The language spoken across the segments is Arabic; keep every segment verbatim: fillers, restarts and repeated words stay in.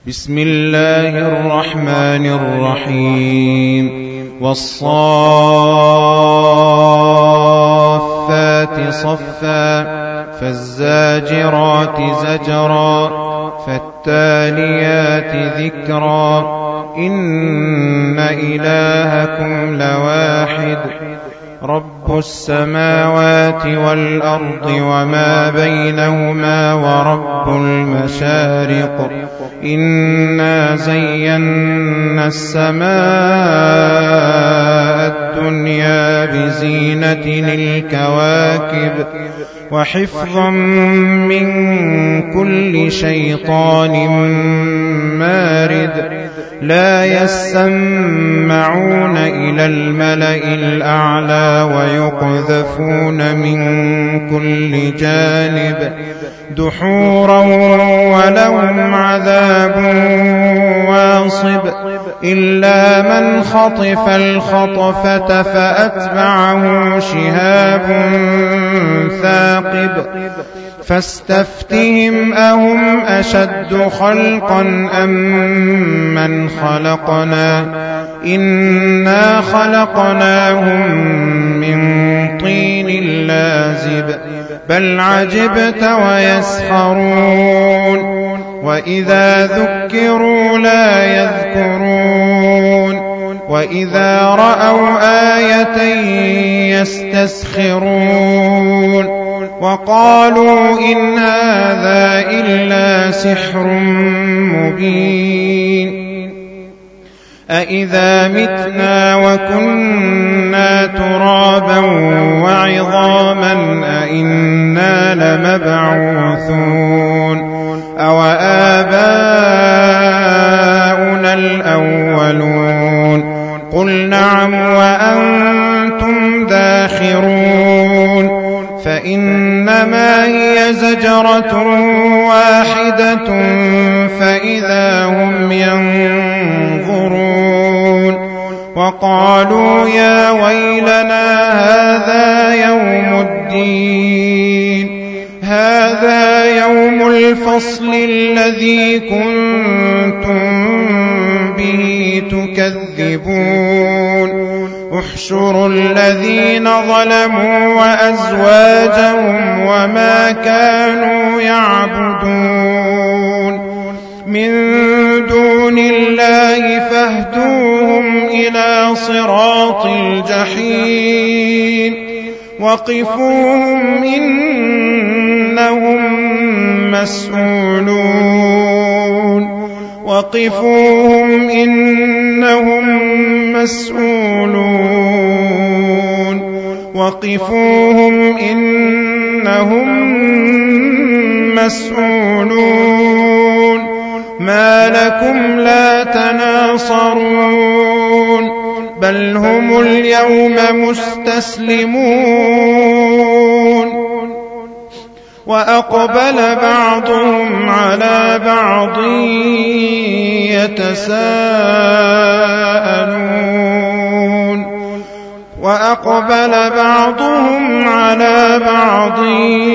بسم الله الرحمن الرحيم والصافات صفا فالزاجرات زجرا فالتاليات ذكرا إن إلهكم لواحد رب السماوات والأرض وما بينهما ورب المشارق إنا زينا السماء الدنيا بزينة الكواكب وحفظا من كل شيطان مارد لا يسمعون إلى الملأ الأعلى ويقذفون من كل جانب دحورا ولهم عذاب واصب إلا من خطف الخطفة فأتبعه شهاب ثاقب فاستفتهم أهم أشد خلقا أم من خلقنا إنا خلقناهم من طين لازب بل عجبت ويسخرون وإذا ذكروا لا يذكرون وإذا رأوا آية يستسخرون وقالوا إن هذا إلا سحر مبين أإذا متنا وكنا ترابا وعظاما أإنا لمبعوثون أو آباؤنا الأولون قل نعم وأنتم داخرون فإنما هي زجرة واحدة فإذا هم ينظرون وقالوا يا ويلنا هذا يوم الدين هذا يوم الفصل الذي كنتم به تكذبون احشروا الذين ظلموا وأزواجهم وما كانوا يعبدون من دون الله فاهدوهم إلى صراط الجحيم وقفوهم إنهم مسؤولون وقفوهم إنهم مسؤولون وقفوهم إنهم مسؤولون ما لكم لا تناصرون بل هم اليوم مستسلمون وأقبل بعضهم على بعض يتساءلون وأقبل بعضهم على بعض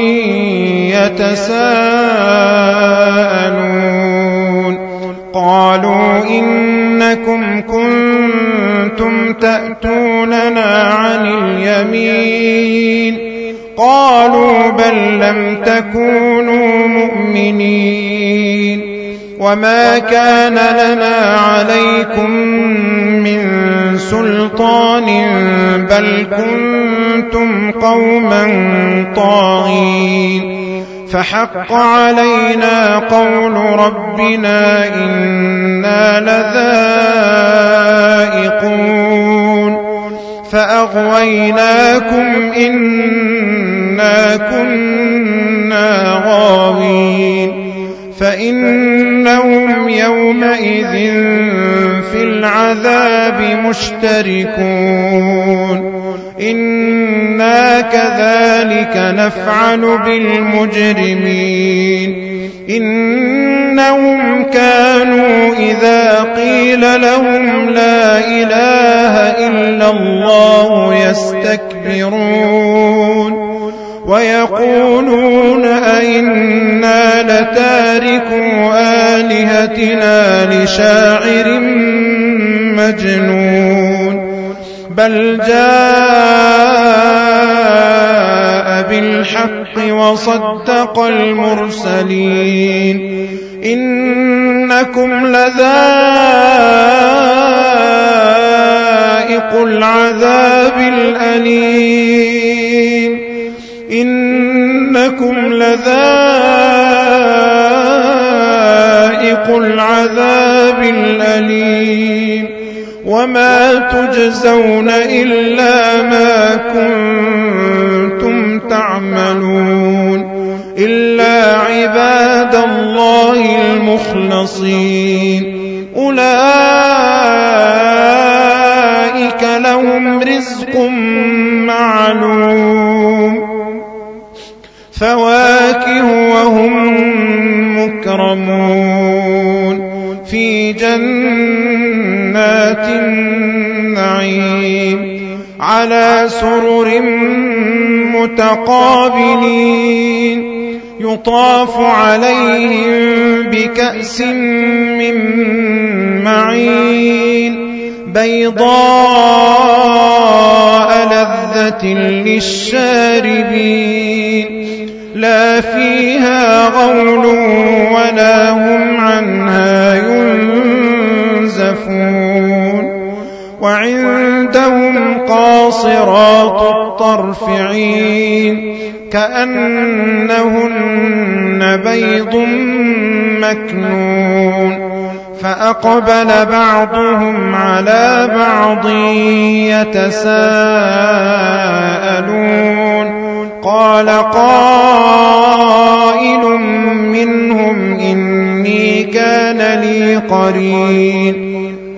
يتساءلون قالوا إنكم كنتم تأتوننا عن اليمين قالوا بل لم تكونوا مؤمنين وما كان لنا عليكم من سلطان بل كنتم قوما طاغين فحق علينا قول ربنا إنا لذائقون فأغويناكم إنا كنا غاوين فإنهم يومئذ في العذاب مشتركون إنا كذلك نفعل بالمجرمين إنهم كانوا إذا قيل لهم لا إله إلا الله يستكبرون ويقولون أئنا لتاركو آلهتنا لشاعر مجنون بل جاء بالحق وصدق المرسلين إنكم لذائق العذاب الأليم إنكم لذائق العذاب الأليم وما تجزون إلا ما كنتم تعملون إلا عباد الله المخلصين أولئك لهم رزق معلوم فواكه وهم مكرمون في جنات النعيم على سرر متقابلين يطاف عليهم بكأس من معين بيضاء لذة للشاربين لا فيها غول ولا هم عنها ينزفون وعندهم قاصرات الطرف عين كأنهن بيض مكنون فأقبل بعضهم على بعض يتساءلون قال قائل منهم إني كان لي قرين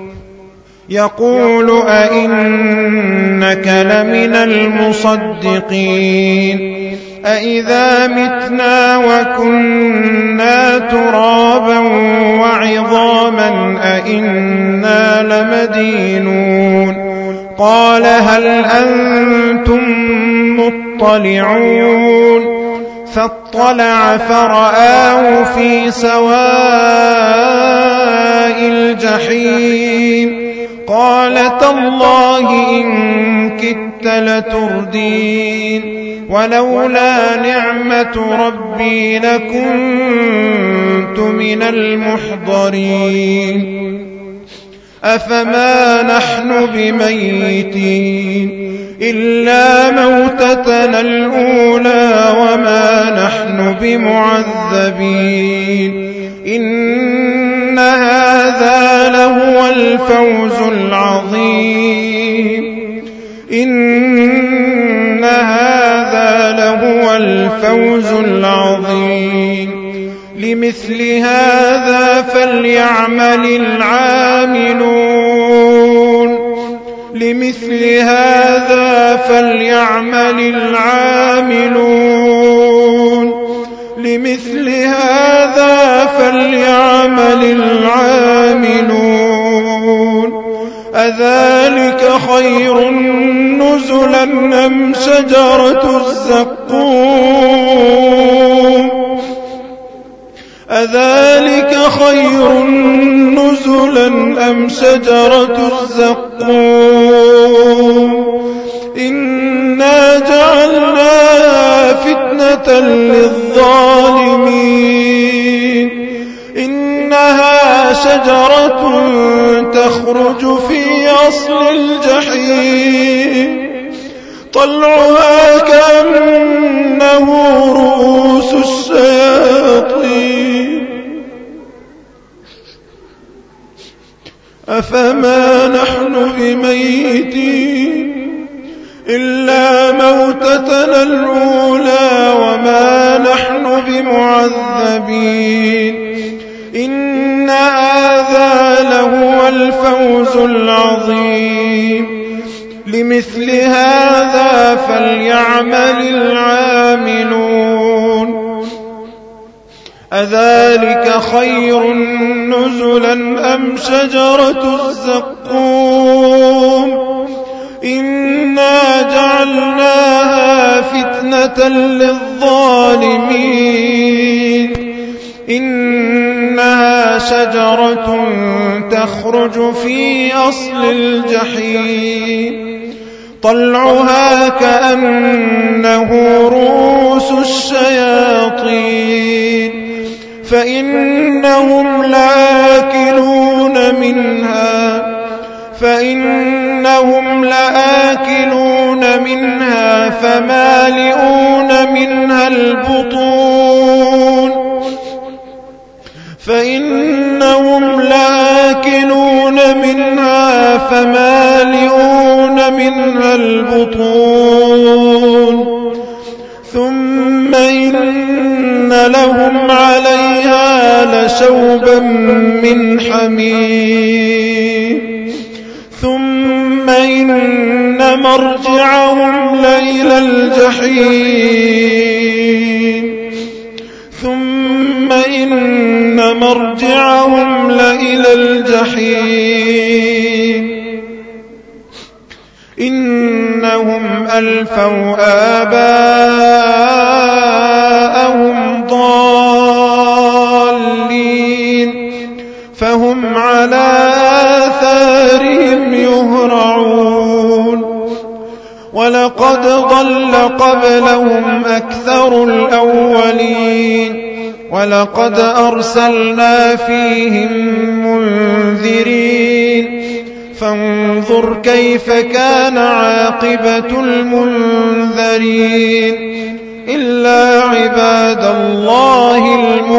يقول أئنك لمن المصدقين أئذا متنا وكنا ترابا وعظاما أئنا لمدينون قال هل أنتم مطلعون فاطلع فرآه في سواء الجحيم قال تالله إن كدت لتردين ولولا نعمة ربي لكنت من المحضرين أفما نحن بميتين إلا موتتنا الأولى وما نحن بمعذبين إن هذا لهو الفوز العظيم إن هذا لهو الفوز العظيم لمثل هذا فليعمل العاملون لمثل هذا فليعمل العاملون لمثل هذا فليعمل العاملون أذلك خير نزلا أم شجرة الزقوم أذلك خير نزلا أم شجرة الزقوم إنا جعلناها فتنة للظالمين إنها شجرة تخرج في أصل الجحيم طلعها كأنه رؤوس الشياطين أفما نحن بميتين إلا موتتنا الأولى وما نحن بمعذبين إن هذا لهو الفوز العظيم لمثل هذا فليعمل العاملون أذلك خير نزلا أم شجرة الزقوم إنا جعلناها فتنة للظالمين إنها شجرة تخرج في أصل الجحيم طلعها كأنه رؤوس الشياطين فإنهم لآكلون منها فإنهم لآكلون منها فمالئون منها البطون فإنهم لآكلون منها فمالئون منها البطون ثم إن لهم عليها لشوبا من حميم ثم إن مرجعهم لإلى الجحيم ثم إن مرجعهم لإلى الجحيم إنهم ألفوا آباءهم ضالين فهم على آثارهم يهرعون ولقد ضل قبلهم أكثر الأولين ولقد أرسلنا فيهم منذرين فانظر كيف كان عاقبة المنذرين إلا عباد الله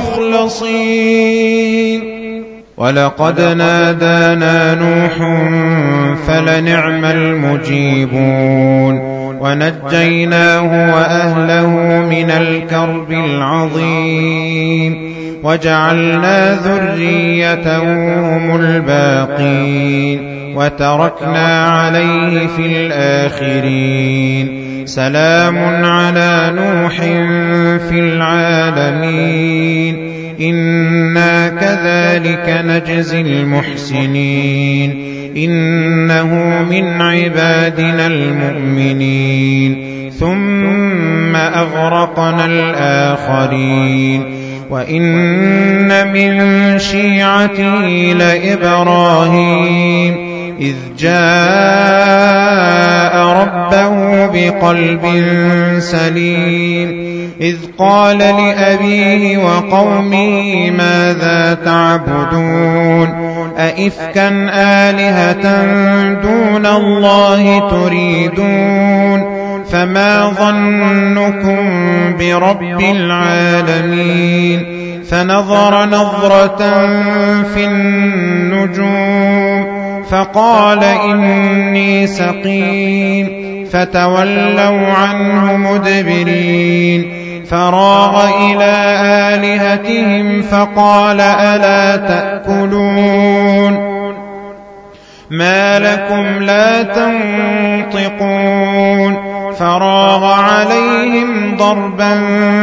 المخلصين ولقد نادانا نوح فلنعم المجيبون ونجيناه وأهله من الكرب العظيم وجعلنا ذريته هم الباقين وتركنا عليه في الآخرين سلام على نوح في العالمين إنا كذلك نجزي المحسنين إنه من عبادنا المؤمنين ثم أغرقنا الآخرين وإن من شيعته لإبراهيم إذ جاء ربه بقلب سليم إذ قال لأبيه وقومه ماذا تعبدون أئفكا آلهة دون الله تريدون فما ظنكم برب العالمين فنظر نظرة في النجوم فقال إني سقيم فتولوا عنه مدبرين فراغ إلى آلهتهم فقال ألا تأكلون ما لكم لا تنطقون فراغ عليهم ضربا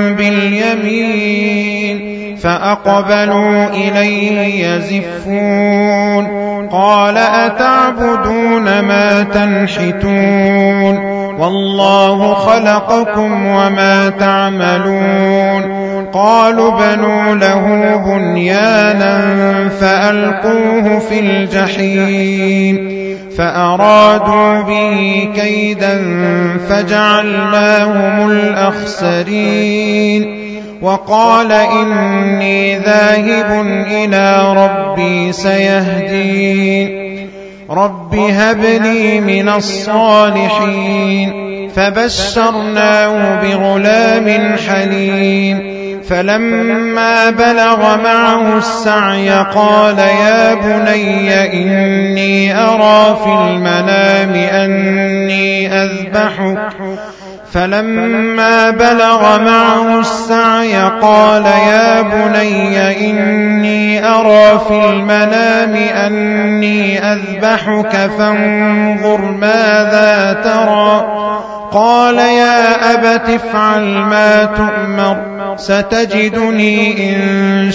باليمين فأقبلوا إليه يزفون قال أتعبدون ما تنحتون والله خلقكم وما تعملون قالوا بنوا له بنيانا فألقوه في الجحيم فأرادوا به كيدا فجعلناهم الأخسرين وقال إني ذاهب إلى ربي سيهدين رب هب لي من الصالحين فبشرناه بغلام حليم فلما بلغ معه السعي قال يا بني إني أرى في المنام أني أذبحك فلما بلغ معه السعي قال يا بني إني أرى في المنام أني أذبحك فانظر ماذا ترى قال يا أبت افعل ما تؤمر ستجدني إن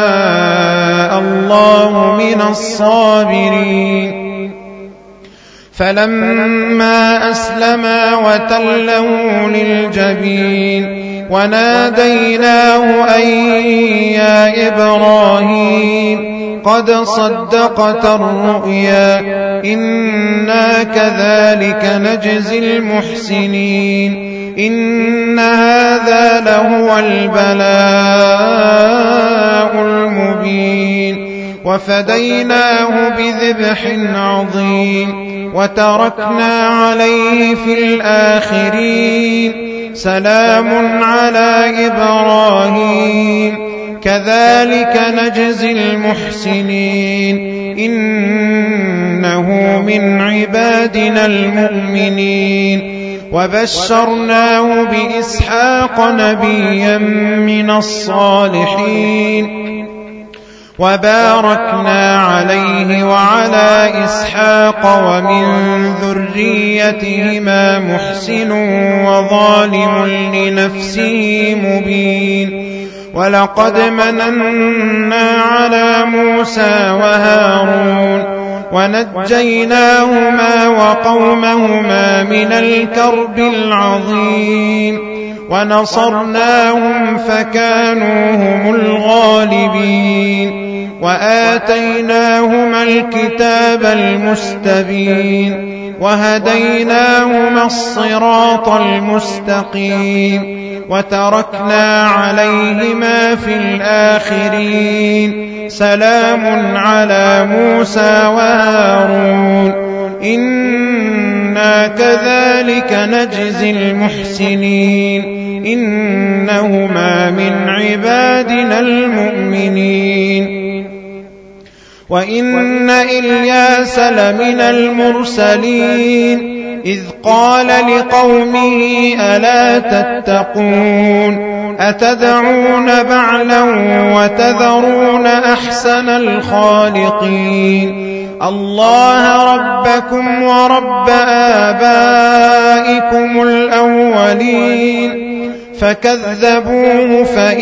شاء الله من الصابرين فلما أسلما وتله للجبين وناديناه أن يا إبراهيم قد صدقت الرؤيا إنا كذلك نجزي المحسنين إن هذا لهو البلاء المبين وفديناه بذبح عظيم وتركنا عليه في الآخرين سلام على إبراهيم كذلك نجزي المحسنين إنه من عبادنا المؤمنين وبشرناه بإسحاق نبيا من الصالحين وباركنا عليه وعلى إسحاق ومن ذريتهما محسن وظالم لنفسه مبين ولقد مننا على موسى وهارون ونجيناهما وقومهما من الكرب العظيم ونصرناهم فكانوا هم الغالبين وآتيناهما الكتاب المستبين وهديناهما الصراط المستقيم وتركنا عليهما في الآخرين سلام على موسى وهارون إنا كذلك نجزي المحسنين إنهما من عبادنا المؤمنين وإن إلياس لمن المرسلين إذ قال لقومه ألا تتقون أتدعون بعلا وتذرون أحسن الخالقين الله ربكم ورب آبائكم الأولين فكذبوه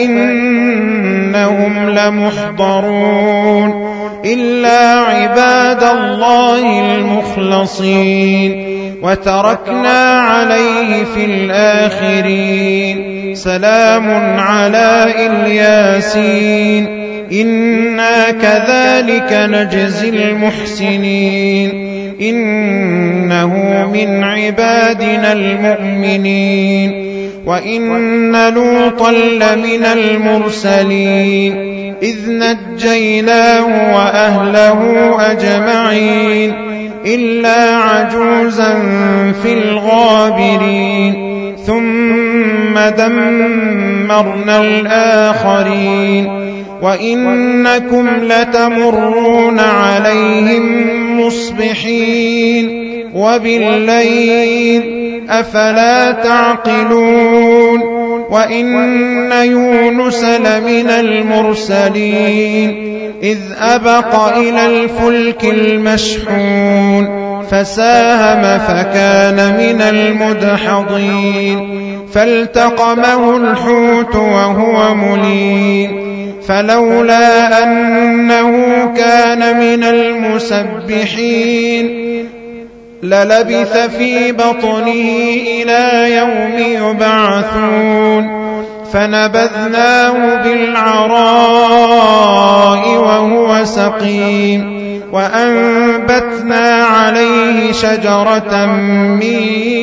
فإنهم لمحضرون إلا عباد الله المخلصين وتركنا عليه في الآخرين سلام على الياسين إنا كذلك نجزي المحسنين إنه من عبادنا المؤمنين وإن لوطا لمن المرسلين إذ نجيناه وأهله أجمعين إلا عجوزا في الغابرين ثم دمرنا الآخرين وإنكم لتمرون عليهم مصبحين وبالليل أفلا تعقلون وإن يونس لمن المرسلين إذ أبق إلى الفلك المشحون فساهم فكان من المدحضين فالتقمه الحوت وهو مليم فلولا أنه كان من المسبحين للبث في بطنه إلى يوم يبعثون فنبذناه بالعراء وهو سقيم وأنبتنا عليه شجرة من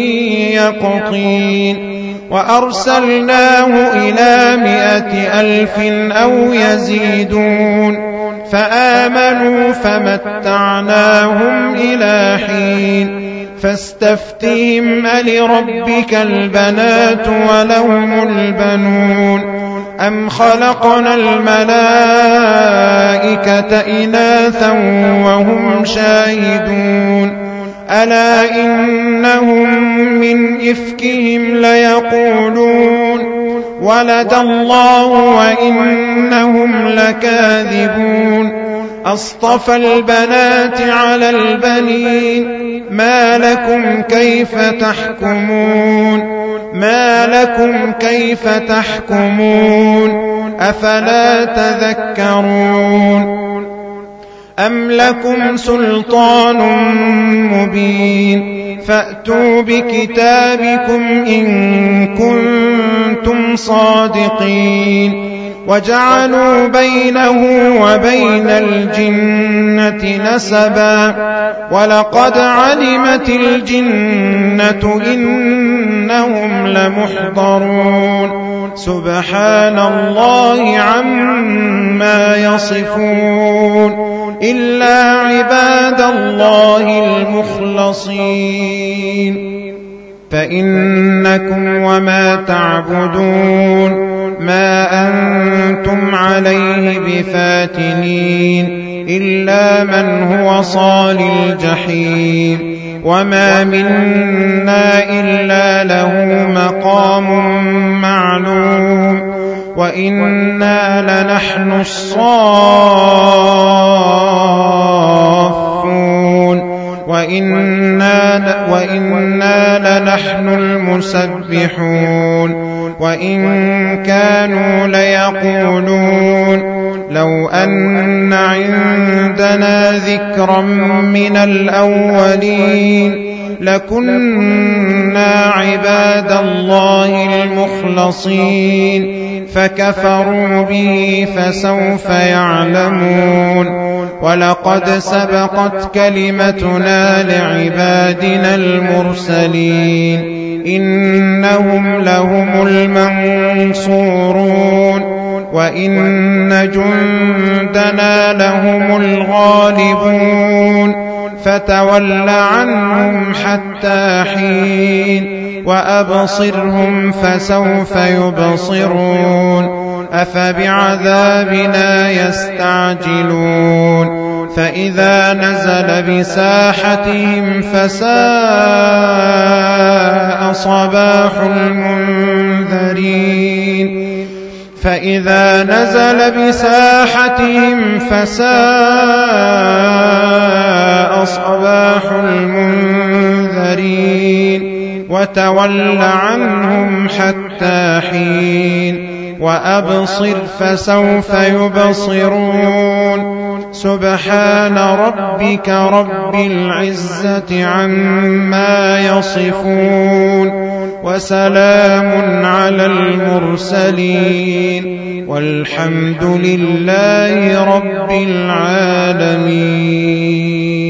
يقطين وأرسلناه إلى مائة ألف أو يزيدون فآمنوا فمتعناهم إلى حين فاستفتهم ألربك البنات ولهم البنون أم خلقنا الملائكة إناثا وهم شاهدون ألا إنهم من إفكهم ليقولون ولد الله وإنهم لكاذبون أصطفى البنات على البنين ما لكم كيف تحكمون ما لكم كيف تحكمون أفلا تذكرون أم لكم سلطان مبين فأتوا بكتابكم إن كنتم صادقين وجعلوا بينه وبين الجنة نسبا ولقد علمت الجنة إنهم لمحضرون سبحان الله عما يصفون إلا عباد الله المخلصين فإنكم وما تعبدون ما أنتم عليه بفاتنين إلا من هو صال الجحيم وما منا إلا له مقام معلوم وإنا لنحن الصافون وإنا, وإنا لنحن المسبحون وإن كانوا ليقولون لو أن عندنا ذكرا من الأولين لكنا عباد الله المخلصين فكفروا به فسوف يعلمون ولقد سبقت كلمتنا لعبادنا المرسلين إنهم لهم المنصورون وإن جندنا لهم الغالبون فتول عنهم حتى حين وأبصرهم فسوف يبصرون أفبعذابنا يستعجلون فإذا نزل بساحتهم فساء صباح المنذرين فإذا نزل بساحتهم فساء صباح المنذرين وتول عنهم حتى حين وأبصر فسوف يبصرون سبحان ربك رب العزة عما يصفون وسلام على المرسلين والحمد لله رب العالمين.